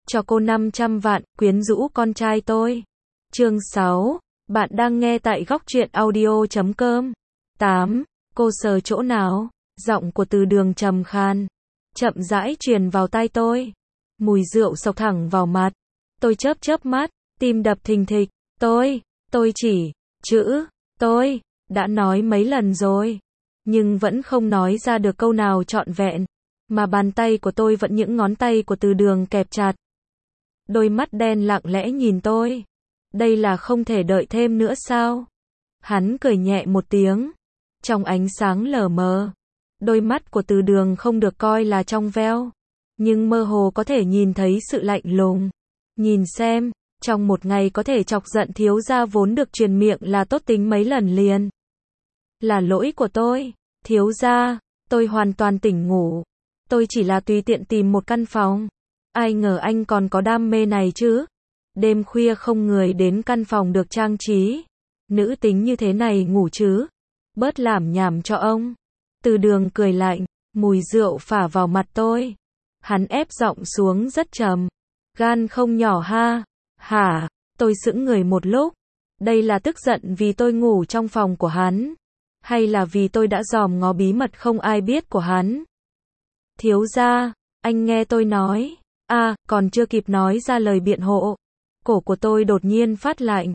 cho cô 500 vạn, quyến rũ con trai tôi. Chương 6. Bạn đang nghe tại góc truyện audio.com. 8. Cô sờ chỗ nào? Giọng của Từ Đường trầm khan, chậm rãi truyền vào tai tôi. Mùi rượu xộc thẳng vào mặt. Tôi chớp mắt, tim đập thình thịch. Tôi chỉ, tôi, đã nói mấy lần rồi. Nhưng vẫn không nói ra được câu nào trọn vẹn. Mà bàn tay của tôi vẫn những ngón tay của Từ Đường kẹp chặt. Đôi mắt đen lặng lẽ nhìn tôi. Đây là không thể đợi thêm nữa sao? Hắn cười nhẹ một tiếng. Trong ánh sáng lờ mờ. Đôi mắt của Từ Đường không được coi là trong veo. Nhưng mơ hồ có thể nhìn thấy sự lạnh lùng. Nhìn xem, trong một ngày có thể chọc giận thiếu gia vốn được truyền miệng là tốt tính mấy lần liền. Là lỗi của tôi, thiếu gia, tôi hoàn toàn tỉnh ngủ. Tôi chỉ là tùy tiện tìm một căn phòng. Ai ngờ anh còn có đam mê này chứ. Đêm khuya không người đến căn phòng được trang trí. Nữ tính như thế này ngủ chứ. Bớt lảm nhảm cho ông. Từ Đường cười lạnh, mùi rượu phả vào mặt tôi. Hắn ép giọng xuống rất trầm. Gan không nhỏ ha. Hả? Tôi sững người một lúc. Đây là tức giận vì tôi ngủ trong phòng của hắn. Hay là vì tôi đã dòm ngó bí mật không ai biết của hắn? Thiếu gia, anh nghe tôi nói. Còn chưa kịp nói ra lời biện hộ. Cổ của tôi đột nhiên phát lạnh.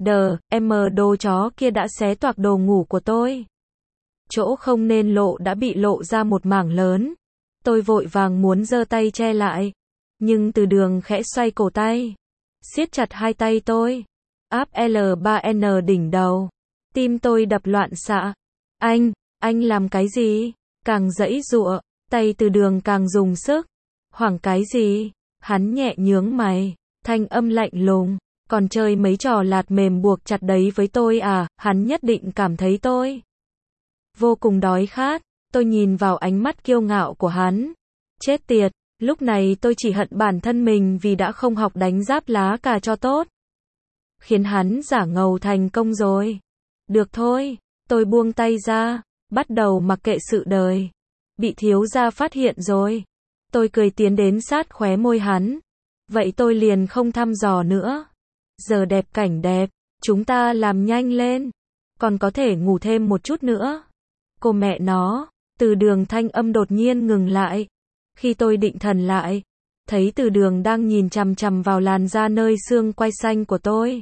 Đồ chó kia đã xé toạc đồ ngủ của tôi. Chỗ không nên lộ đã bị lộ ra một mảng lớn. Tôi vội vàng muốn giơ tay che lại. Nhưng Từ Đường khẽ xoay cổ tay. Siết chặt hai tay tôi. Áp L3N đỉnh đầu. Tim tôi đập loạn xạ. Anh làm cái gì? Càng giãy giụa, tay Từ Đường càng dùng sức. Hoảng cái gì? Hắn nhẹ nhướng mày. Thanh âm lạnh lùng. Còn chơi mấy trò lạt mềm buộc chặt đấy với tôi à? Hắn nhất định cảm thấy tôi vô cùng đói khát. Tôi nhìn vào ánh mắt kiêu ngạo của hắn. Chết tiệt, lúc này tôi chỉ hận bản thân mình vì đã không học đánh giáp lá cà cho tốt. Khiến hắn giả ngầu thành công rồi. Được thôi, tôi buông tay ra, bắt đầu mặc kệ sự đời. Bị thiếu gia phát hiện rồi. Tôi cười tiến đến sát khóe môi hắn. Vậy tôi liền không thăm dò nữa. Giờ đẹp cảnh đẹp, chúng ta làm nhanh lên. Còn có thể ngủ thêm một chút nữa. Cô mẹ nó, Từ Đường thanh âm đột nhiên ngừng lại. Khi tôi định thần lại, thấy Từ Đường đang nhìn chằm chằm vào làn da nơi xương quai xanh của tôi.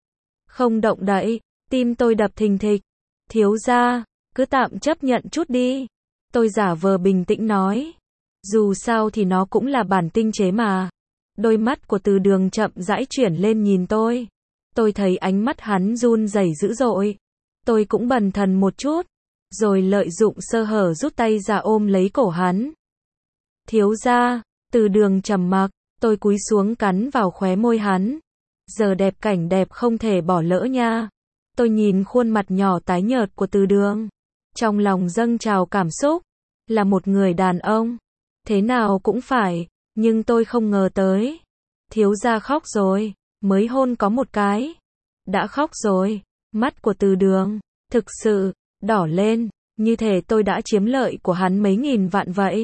Không động đậy, tim tôi đập thình thịch. Thiếu gia, cứ tạm chấp nhận chút đi. Tôi giả vờ bình tĩnh nói. Dù sao thì nó cũng là bản tinh chế mà. Đôi mắt của Từ Đường chậm rãi chuyển lên nhìn tôi. Tôi thấy ánh mắt hắn run rẩy dữ dội. Tôi cũng bần thần một chút. Rồi lợi dụng sơ hở rút tay ra ôm lấy cổ hắn. Thiếu gia, Từ Đường trầm mặc. Tôi cúi xuống cắn vào khóe môi hắn. Giờ đẹp cảnh đẹp không thể bỏ lỡ nha. Tôi nhìn khuôn mặt nhỏ tái nhợt của Từ Đường. Trong lòng dâng trào cảm xúc. Là một người đàn ông. Thế nào cũng phải. Nhưng tôi không ngờ tới. Thiếu gia khóc rồi. Mới hôn có một cái. Đã khóc rồi. Mắt của Từ Đường thực sự đỏ lên. Như thể tôi đã chiếm lợi của hắn mấy nghìn vạn vậy.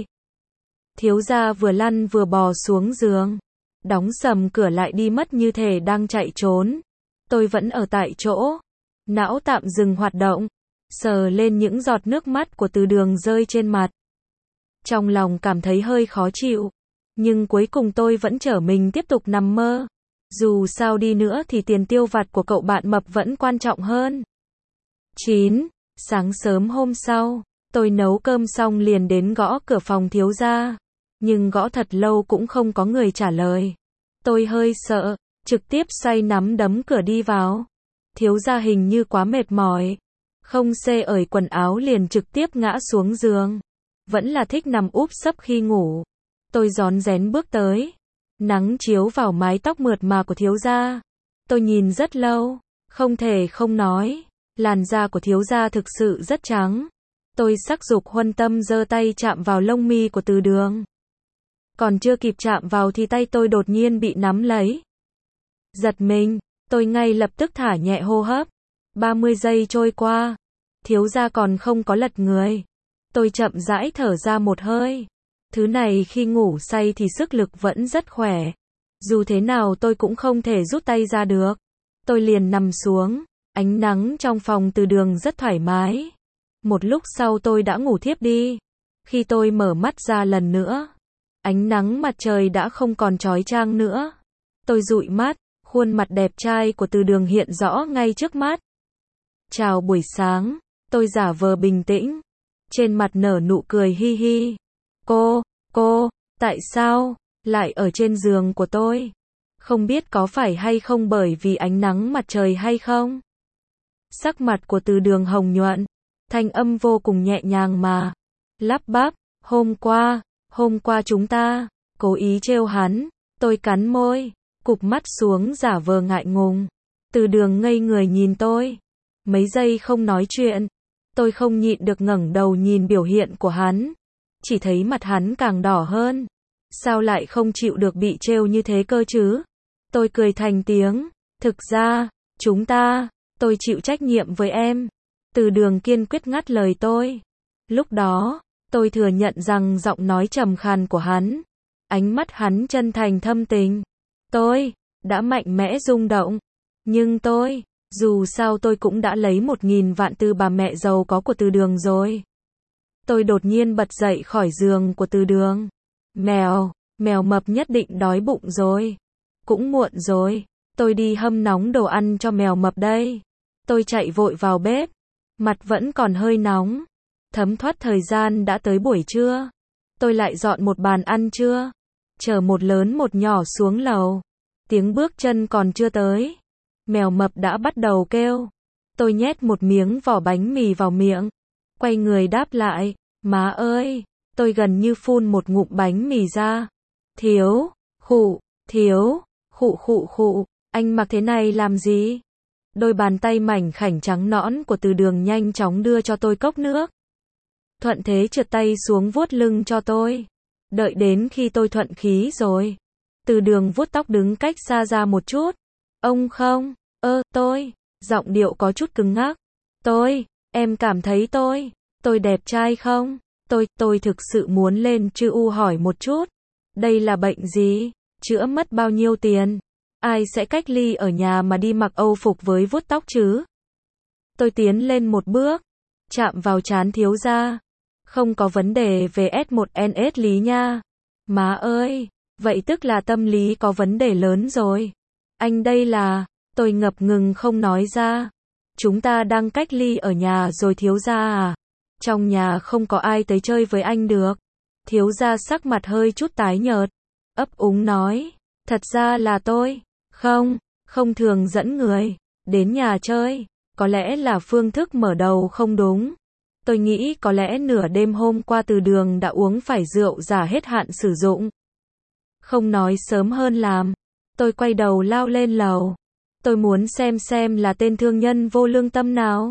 Thiếu gia vừa lăn vừa bò xuống giường. Đóng sầm cửa lại đi mất như thể đang chạy trốn. Tôi vẫn ở tại chỗ. Não tạm dừng hoạt động. Sờ lên những giọt nước mắt của Từ Đường rơi trên mặt. Trong lòng cảm thấy hơi khó chịu. Nhưng cuối cùng tôi vẫn trở mình tiếp tục nằm mơ. Dù sao đi nữa thì tiền tiêu vặt của cậu bạn mập vẫn quan trọng hơn. 9. Sáng sớm hôm sau, tôi nấu cơm xong liền đến gõ cửa phòng thiếu gia. Nhưng gõ thật lâu cũng không có người trả lời. Tôi hơi sợ, trực tiếp xoay nắm đấm cửa đi vào. Thiếu gia hình như quá mệt mỏi. Không xê ởi quần áo liền trực tiếp ngã xuống giường. Vẫn là thích nằm úp sấp khi ngủ. Tôi rón rén bước tới. Nắng chiếu vào mái tóc mượt mà của thiếu gia. Tôi nhìn rất lâu, không thể không nói. Làn da của thiếu gia thực sự rất trắng. Tôi sắc dục huân tâm giơ tay chạm vào lông mi của Từ Đường. Còn chưa kịp chạm vào thì tay tôi đột nhiên bị nắm lấy. Giật mình, tôi ngay lập tức thả nhẹ hô hấp. 30 giây trôi qua. Thiếu gia còn không có lật người. Tôi chậm rãi thở ra một hơi. Thứ này khi ngủ say thì sức lực vẫn rất khỏe. Dù thế nào tôi cũng không thể rút tay ra được. Tôi liền nằm xuống, ánh nắng trong phòng Từ Đường rất thoải mái. Một lúc sau tôi đã ngủ thiếp đi. Khi tôi mở mắt ra lần nữa, ánh nắng mặt trời đã không còn chói chang nữa. Tôi dụi mắt, khuôn mặt đẹp trai của Từ Đường hiện rõ ngay trước mắt. Chào buổi sáng, tôi giả vờ bình tĩnh, trên mặt nở nụ cười hi hi. Cô, tại sao lại ở trên giường của tôi? Không biết có phải hay không bởi vì ánh nắng mặt trời hay không? Sắc mặt của Từ Đường hồng nhuận, thanh âm vô cùng nhẹ nhàng mà lắp bắp, hôm qua chúng ta cố ý trêu hắn. Tôi cắn môi, cụp mắt xuống giả vờ ngại ngùng. Từ Đường ngây người nhìn tôi, mấy giây không nói chuyện. Tôi không nhịn được ngẩng đầu nhìn biểu hiện của hắn, chỉ thấy mặt hắn càng đỏ hơn. Sao lại không chịu được bị trêu như thế cơ chứ? Tôi cười thành tiếng, thực ra, tôi chịu trách nhiệm với em. Từ Đường kiên quyết ngắt lời tôi. Lúc đó, tôi thừa nhận rằng giọng nói trầm khàn của hắn, ánh mắt hắn chân thành thâm tình. Tôi đã mạnh mẽ rung động, nhưng dù sao tôi cũng đã lấy 1.000 vạn từ bà mẹ giàu có của Từ Đường rồi. Tôi đột nhiên bật dậy khỏi giường của Từ Đường. Mèo mập nhất định đói bụng rồi. Cũng muộn rồi, tôi đi hâm nóng đồ ăn cho mèo mập đây. Tôi chạy vội vào bếp, mặt vẫn còn hơi nóng. Thấm thoát thời gian đã tới buổi trưa. Tôi lại dọn một bàn ăn trưa, chở một lớn một nhỏ xuống lầu. Tiếng bước chân còn chưa tới, mèo mập đã bắt đầu kêu. Tôi nhét một miếng vỏ bánh mì vào miệng, quay người đáp lại, má ơi. Tôi gần như phun một ngụm bánh mì ra. Thiếu, khụ, anh mặc thế này làm gì? Đôi bàn tay mảnh khảnh trắng nõn của Từ Đường nhanh chóng đưa cho tôi cốc nước. Thuận thế trượt tay xuống vuốt lưng cho tôi. Đợi đến khi tôi thuận khí rồi, Từ Đường vuốt tóc đứng cách xa ra một chút. Ông không, giọng điệu có chút cứng ngắc. Em cảm thấy tôi đẹp trai không? Tôi thực sự muốn lên chữ U hỏi một chút. Đây là bệnh gì? Chữa mất bao nhiêu tiền? Ai sẽ cách ly ở nhà mà đi mặc Âu phục với vuốt tóc chứ? Tôi tiến lên một bước, chạm vào trán thiếu gia. Không có vấn đề về S1NS lý nha. Má ơi, vậy tức là tâm lý có vấn đề lớn rồi. Anh đây là, tôi ngập ngừng không nói ra. Chúng ta đang cách ly ở nhà rồi thiếu gia à? Trong nhà không có ai tới chơi với anh được. Thiếu gia sắc mặt hơi chút tái nhợt, ấp úng nói, thật ra là tôi không thường dẫn người đến nhà chơi. Có lẽ là phương thức mở đầu không đúng. Tôi nghĩ có lẽ nửa đêm hôm qua Từ Đường đã uống phải rượu giả hết hạn sử dụng. Không nói sớm hơn làm, tôi quay đầu lao lên lầu. Tôi muốn xem là tên thương nhân vô lương tâm nào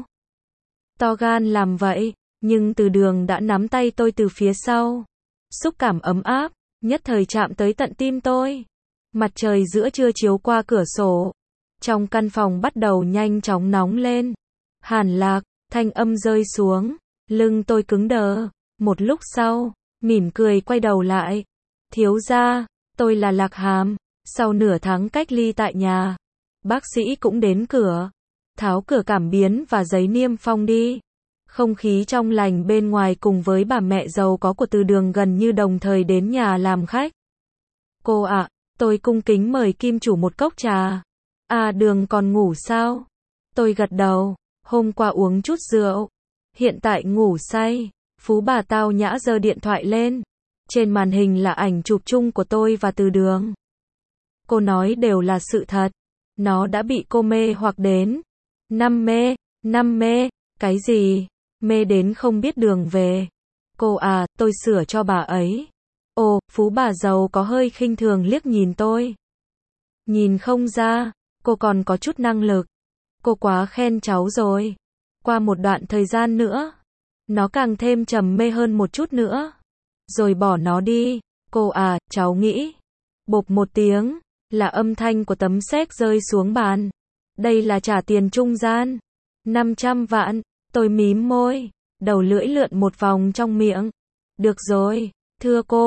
to gan làm vậy, nhưng Từ Đường đã nắm tay tôi từ phía sau. Xúc cảm ấm áp nhất thời chạm tới tận tim tôi. Mặt trời giữa trưa chiếu qua cửa sổ, trong căn phòng bắt đầu nhanh chóng nóng lên. Hàn Lạc, thanh âm rơi xuống, lưng tôi cứng đờ. Một lúc sau, mỉm cười quay đầu lại. Thiếu gia, tôi là Lạc Hàm. Sau nửa tháng cách ly tại nhà, bác sĩ cũng đến cửa. Tháo cửa cảm biến và giấy niêm phong đi. Không khí trong lành bên ngoài cùng với bà mẹ giàu có của Từ Đường gần như đồng thời đến nhà làm khách. Cô ạ, tôi cung kính mời kim chủ một cốc trà. À, Đường còn ngủ sao? Tôi gật đầu, hôm qua uống chút rượu, hiện tại ngủ say. Phú bà tao nhã giơ điện thoại lên. Trên màn hình là ảnh chụp chung của tôi và Từ Đường. Cô nói đều là sự thật. Nó đã bị cô mê hoặc đến. Năm mê, cái gì? Mê đến không biết đường về. Cô à, tôi sửa cho bà ấy. Ồ, phú bà giàu có hơi khinh thường liếc nhìn tôi. Nhìn không ra, cô còn có chút năng lực. Cô quá khen cháu rồi. Qua một đoạn thời gian nữa, nó càng thêm trầm mê hơn một chút nữa. Rồi bỏ nó đi. Cô à, cháu nghĩ. Bộp một tiếng, là âm thanh của tấm séc rơi xuống bàn. Đây là trả tiền trung gian. 500 vạn. Tôi mím môi, đầu lưỡi lượn một vòng trong miệng. Được rồi, thưa cô,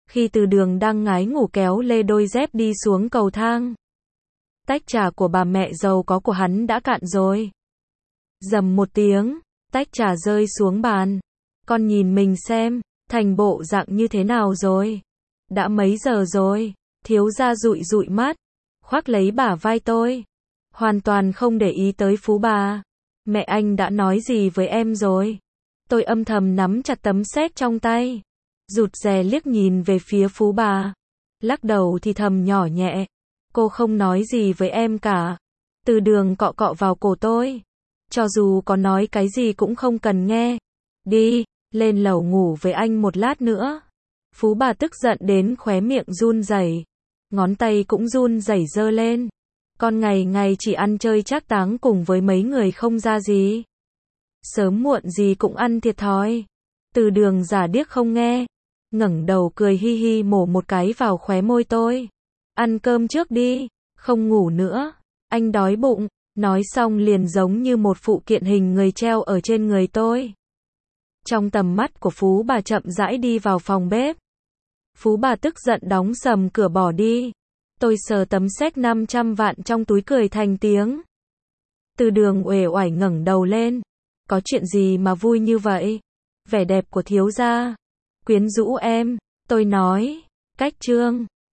Khi Từ Đường đang ngái ngủ kéo lê đôi dép đi xuống cầu thang. Tách trà của bà mẹ giàu có của hắn đã cạn rồi. Rầm một tiếng, tách trà rơi xuống bàn. Con nhìn mình xem, thành bộ dạng như thế nào rồi? Đã mấy giờ rồi? Thiếu gia dụi dụi mắt, khoác lấy bả vai tôi. Hoàn toàn không để ý tới Phú bà. Mẹ anh đã nói gì với em rồi? Tôi âm thầm nắm chặt tấm séc trong tay. Rụt rè liếc nhìn về phía Phú bà. Lắc đầu thì thầm nhỏ nhẹ. Cô không nói gì với em cả. Từ Đường cọ cọ vào cổ tôi. Cho dù có nói cái gì cũng không cần nghe. Đi, lên lầu ngủ với anh một lát nữa. Phú bà tức giận đến khóe miệng run rẩy, ngón tay cũng run rẩy giơ lên. Con ngày ngày chỉ ăn chơi trác táng cùng với mấy người không ra gì. Sớm muộn gì cũng ăn thiệt thòi. Từ Đường giả điếc không nghe, ngẩng đầu cười hi hi mổ một cái vào khóe môi tôi. Ăn cơm trước đi, không ngủ nữa, anh đói bụng. Nói xong liền giống như một phụ kiện hình người treo ở trên người tôi. Trong tầm mắt của Phú bà chậm rãi đi vào phòng bếp. Phú bà tức giận đóng sầm cửa bỏ đi. Tôi sờ tấm séc 500 vạn trong túi cười thành tiếng. Từ Đường uể oải ngẩng đầu lên. Có chuyện gì mà vui như vậy? Vẻ đẹp của thiếu gia quyến rũ em, tôi nói. Cách chương